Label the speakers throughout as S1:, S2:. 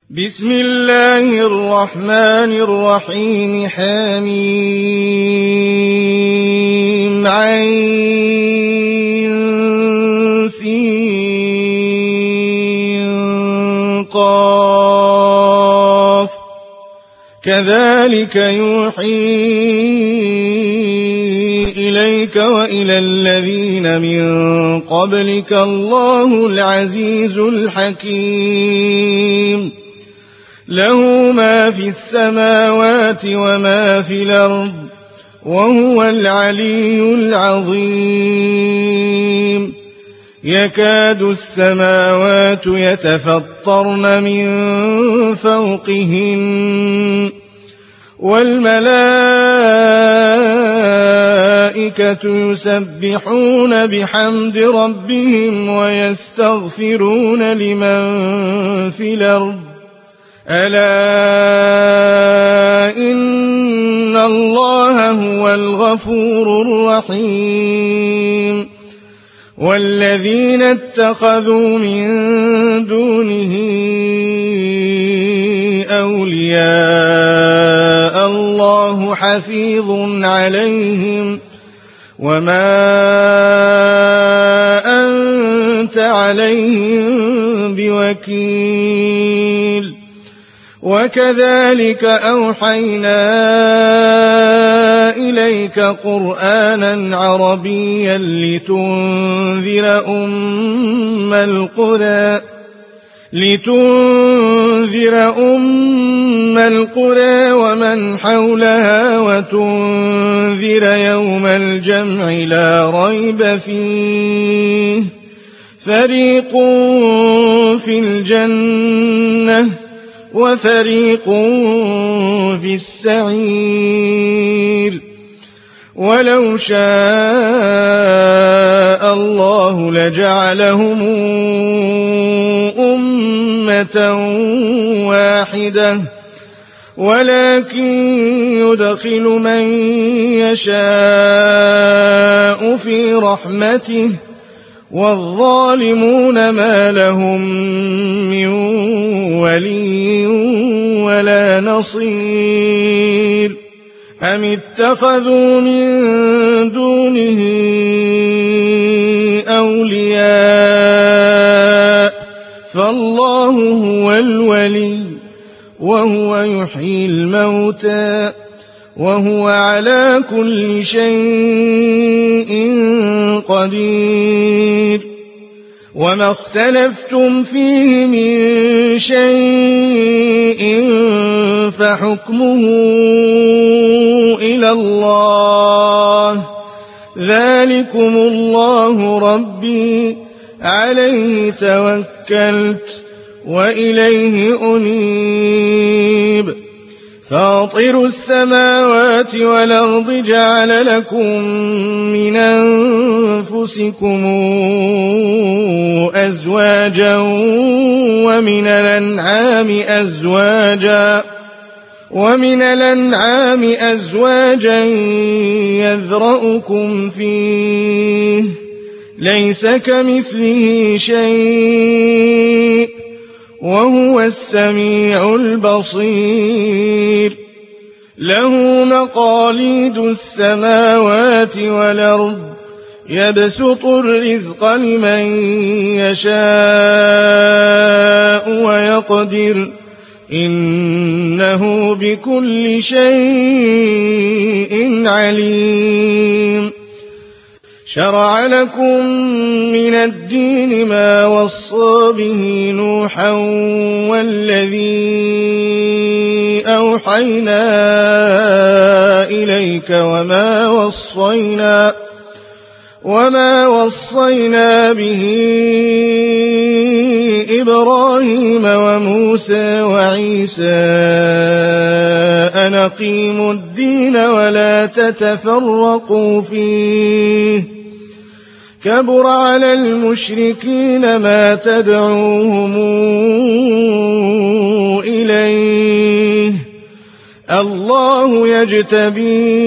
S1: بسم الله الرحمن الرحيم حميم عين سين قاف كذلك يوحي إليك وإلى الذين من قبلك الله العزيز الحكيم له ما في السماوات وما في الأرض وهو العلي العظيم يكاد السماوات يتفطرن من فوقهن والملائكة يسبحون بحمد ربهم ويستغفرون لمن في الأرض ألا إن الله هو الغفور الرحيم والذين اتخذوا من دونه أولياء الله حفيظ عليهم وما أنت عليهم بوكيل وكذلك أوحينا إليك قرآنا عربيا لتنذر أم القرى ومن حولها وتنذر يوم الجمع لا ريب فيه فريق في الجنة وفريق في السعير ولو شاء الله لجعلهم أمة واحدة ولكن يدخل من يشاء في رحمته والظالمون ما لهم من ولي ولا نصير أم اتخذوا من دونه أولياء فالله هو الولي وهو يحيي الموتى وهو على كل شيء قدير وما اختلفتم فيه من شيء فحكمه إلى الله ذلكم الله ربي عليه توكلت وإليه أنيب فاطر السماوات والأرض جعل لكم من أنفسكم أزواجا ومن الأنعام أزواجا يذرأكم فيه ليس كمثله شيء وهو السميع البصير له مقاليد السماوات والأرض يبسط الرزق لمن يشاء ويقدر إنه بكل شيء عليم شرع لكم من الدين ما وصى به نوحا والذي أوحينا إليك وما وصينا به إبراهيم وموسى وعيسى أن أقيموا الدين ولا تتفرقوا فيه كبر على المشركين ما تدعوهم إليه الله يجتبي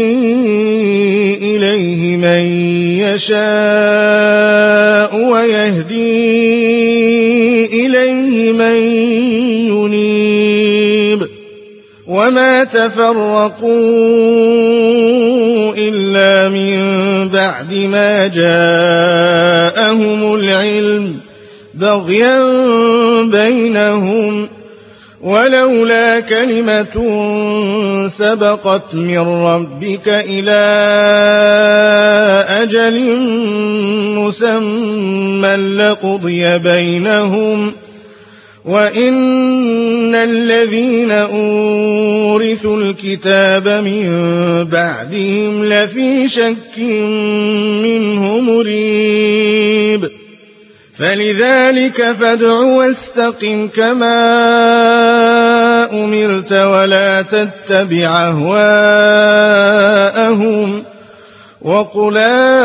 S1: إليه من يشاء ويهدي إليه من ينيب وما تفرقوا إلا من بعد ما جاءهم العلم بغيا بينهم ولولا كلمة سبقت من ربك إلى أجل مسمى لقضي بينهم وإن الذين أورثوا الكتاب من بعدهم لفي شك منه مريب فلذلك فادع واستقم كما أمرت ولا تتبع أهواءهم وقل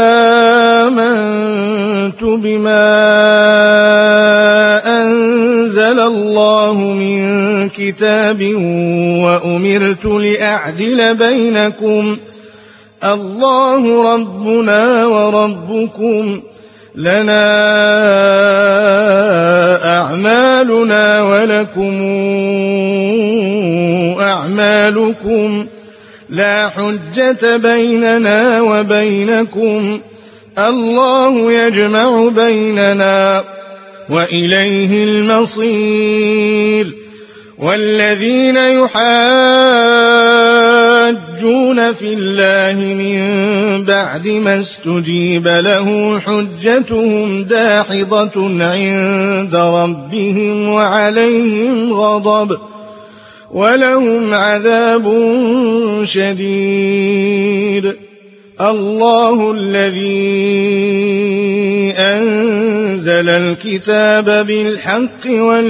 S1: آمنت بما أنزل الله من كتاب وأمرت لأعدل بينكم الله ربنا وربكم لنا أعمالنا ولكم أعمالكم لا حجة بيننا وبينكم الله يجمع بيننا وإليه المصير والذين يحاجون في الله من بعد ما استجيب له حجتهم داحضة عند ربهم وعليهم غضب ولهم عذاب شديد الله الذي أنزل الكتاب بالحق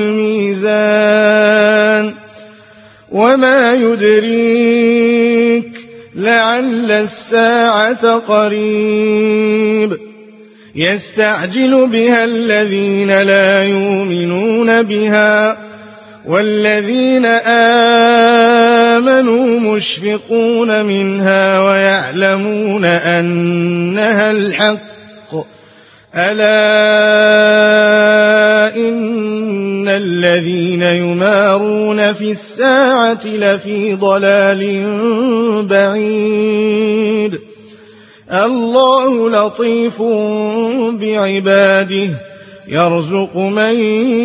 S1: والميزان وما يدريك لعل الساعة قريب يستعجل بها الذين لا يؤمنون بها والذين آمنوا مشفقون منها ويعلمون أنها الحق ألا إن الذين يمارون في الساعة لفي ضلال بعيد الله لطيف بعباده يرزق من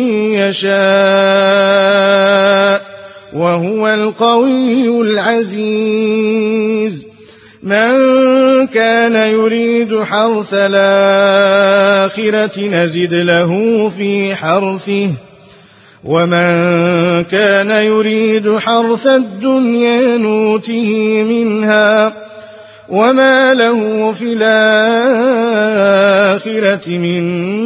S1: يشاء وهو القوي العزيز من كان يريد حرث الآخرة نزد له في حرثه ومن كان يريد حرث الدنيا نوته منها وما له في الآخرة من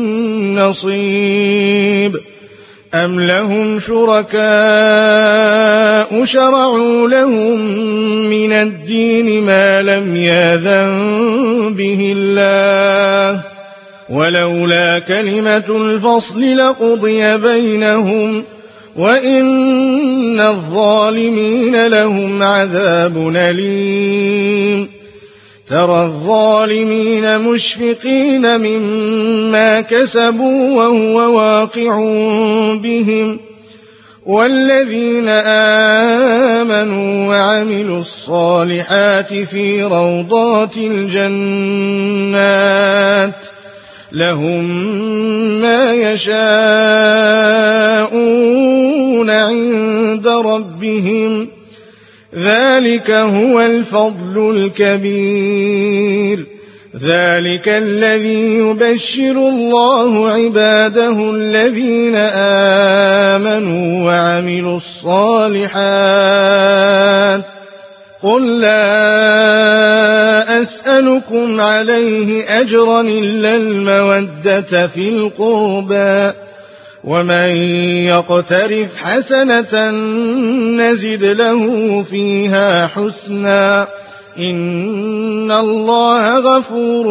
S1: نصيب أم لهم شركاء شرعوا لهم من الدين ما لم يأذن به الله ولولا كلمة الفصل لقضي بينهم وإن الظالمين لهم عذاب أليم ترى الظالمين مشفقين مما كسبوا وهو واقع بهم والذين آمنوا وعملوا الصالحات في روضات الجنات لهم ما يشاءون عند ربهم ذلك هو الفضل الكبير ذلك الذي يبشر الله عباده الذين آمنوا وعملوا الصالحات قل لا أسألكم عليه أجرا إلا المودة في القربى ومن يقترف حسنة نزد له فيها حسنا إن الله غفور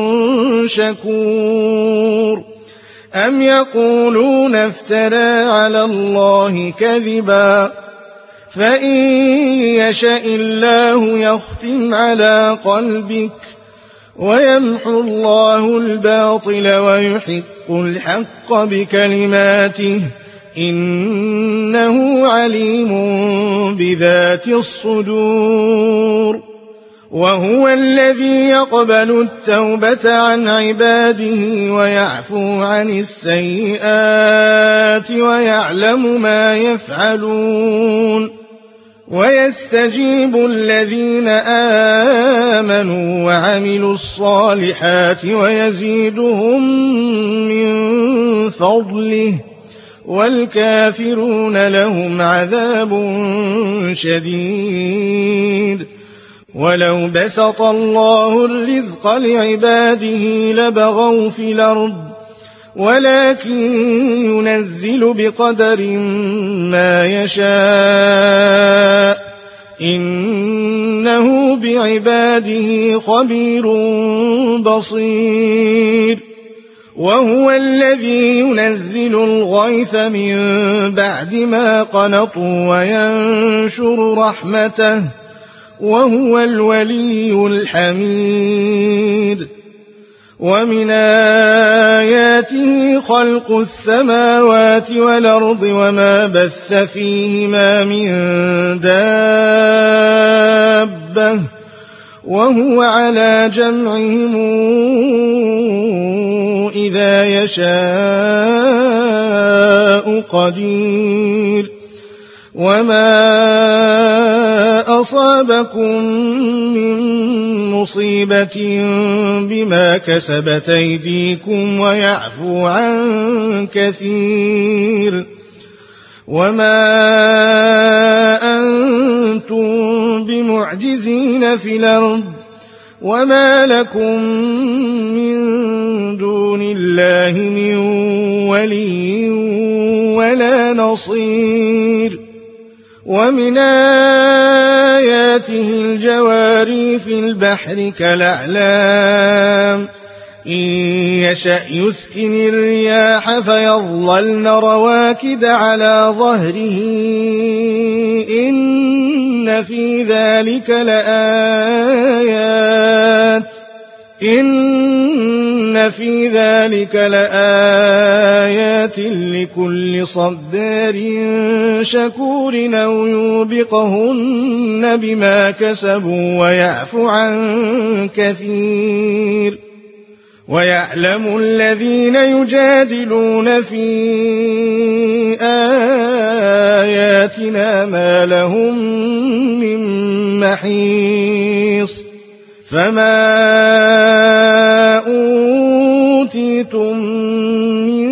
S1: شكور أم يقولون افترى على الله كذبا فإن يشاء الله يختم على قلبك ويمحو الله الباطل ويحق الحق بكلماته إنه عليم بذات الصدور وهو الذي يقبل التوبة عن عباده ويعفو عن السيئات ويعلم ما يفعلون ويستجيب الذين آمنوا وعملوا الصالحات ويزيدهم من فضله والكافرون لهم عذاب شديد ولو بسط الله الرزق لعباده لبغوا في الأرض ولكن ينزل بقدر ما يشاء إنه بعباده خبير بصير وهو الذي ينزل الغيث من بعد ما قنطوا وينشر رحمته وهو الولي الحميد ومن آياته خلق السماوات والأرض وما بث فيهما من دابة وهو على جمعهم إذا يشاء قدير وما أصابكم من مصيبة بما كسبت أيديكم ويعفو عن كثير وما أنتم بمعجزين في الأرض وما لكم من دون الله من ولي ولا نصير ومن آياته الجواري في البحر كالأعلام إن يشأ يسكن الرياح فيظللن رواكد على ظهره إن في ذلك لآيات لكل صبار شكور أو يوبقهن بما كسبوا ويعفو عن كثير ويعلم الذين يجادلون في آياتنا ما لهم من محيص فما أوتيتم من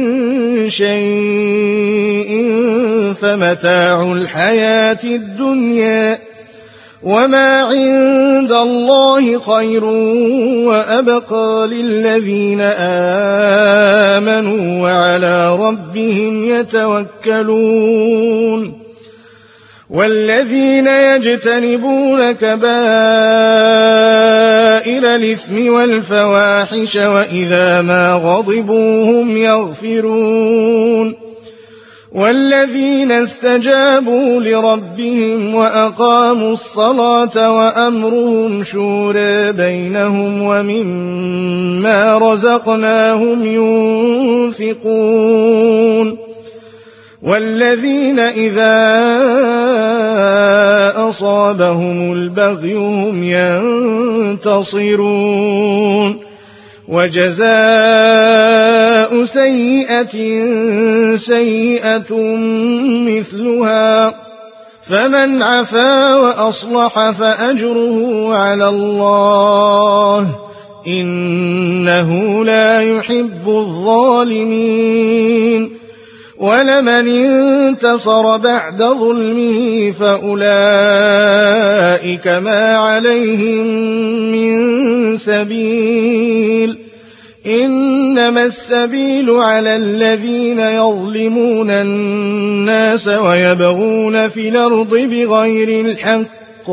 S1: شيء فمتاع الحياة الدنيا وما عند الله خير وأبقى للذين آمنوا وعلى ربهم يتوكلون والذين يجتنبون كبائر الإثم والفواحش وإذا ما غضبوا هم يغفرون والذين استجابوا لربهم وأقاموا الصلاة وأمرهم شورى بينهم ومما رزقناهم ينفقون والذين إذا أصابهم البغي هم ينتصرون وجزاء سيئة سيئة مثلها فمن عفا وأصلح فأجره على الله إنه لا يحب الظالمين ولمن انتصر بعد ظلمه فأولئك ما عليهم من سبيل إنما السبيل على الذين يظلمون الناس ويبغون في الأرض بغير الحق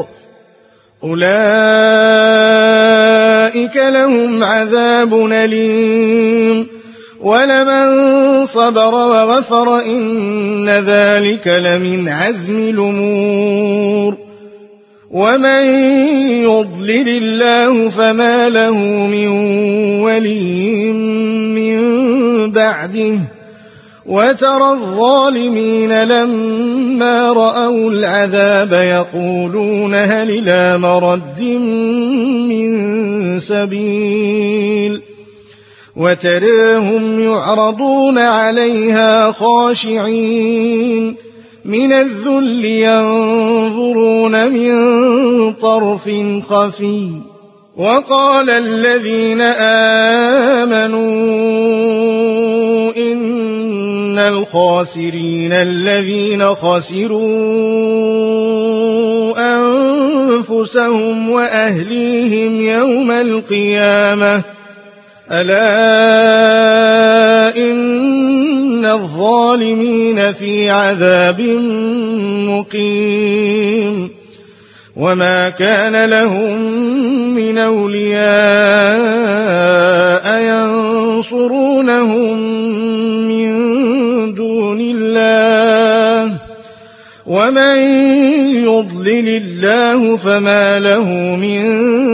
S1: أولئك لهم عذاب أليم ولمن صبر وغفر إن ذلك لمن عزم الأمور ومن يضلل الله فما له من ولي من بعده وترى الظالمين لما رأوا العذاب يقولون هل إلى مرد من سبيل وتراهم يعرضون عليها خاشعين من الذل ينظرون من طرف خفي وقال الذين آمنوا إن الخاسرين الذين خسروا أنفسهم وأهليهم يوم القيامة ألا إن الظالمين في عذاب مقيم وما كان لهم من أولياء ينصرونهم من دون الله ومن يضلل الله فما له من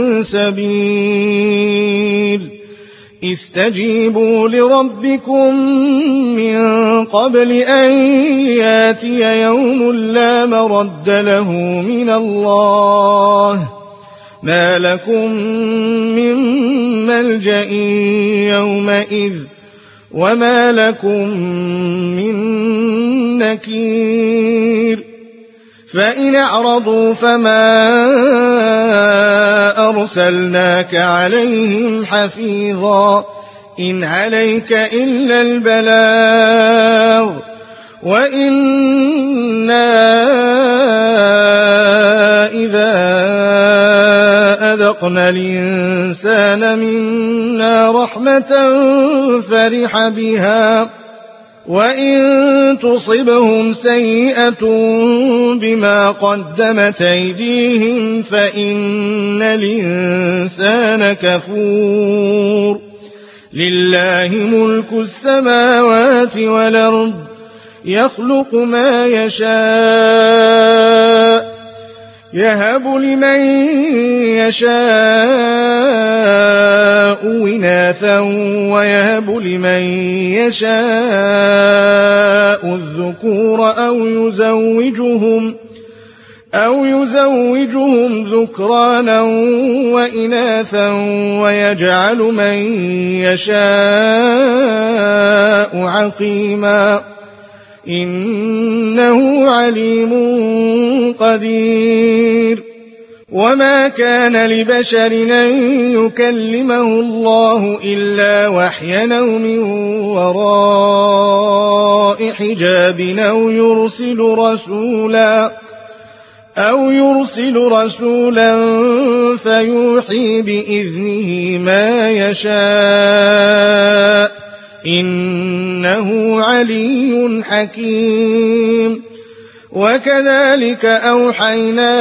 S1: سبيل استجيبوا لربكم من قبل أن ياتي يوم لا مرد له من الله ما لكم من ملجأ يومئذ وما لكم من نكير فإن أعرضوا فما أرسلناك عليهم حفيظا إن عليك إلا البلاغ وإنا إذا أذقنا الإنسان منا رحمة فرح بها وإن تصبهم سيئة بما قدمت أيديهم فإن الإنسان كفور لله ملك السماوات والأرض يخلق ما يشاء يهب لمن يشاء إناثا ويهب لمن يشاء الذكور أو يزوجهم ذكرانا وإناثا ويجعل من يشاء عقيما إنه عليم قدير وما كان لبشر أن يكلمه الله إلا وحيا أو من وراء حجاب أو يرسل رسولا فيوحي بإذنه ما يشاء إنه علي حكيم وكذلك أوحينا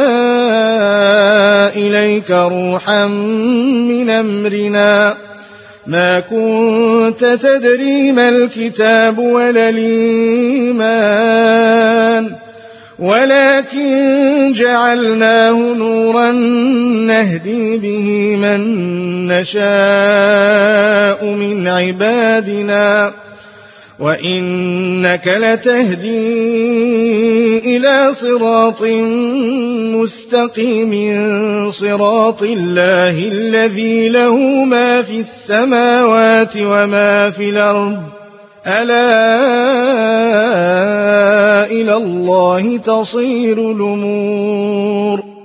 S1: إليك روحا من أمرنا ما كنت تدري ما الكتاب ولا الإيمان ولكن جعلناه نورا نهدي به من نشاء من عبادنا وإنك لتهدي إلى صراط مستقيم صراط الله الذي له ما في السماوات وما في الأرض ألا إلى الله تصير الأمور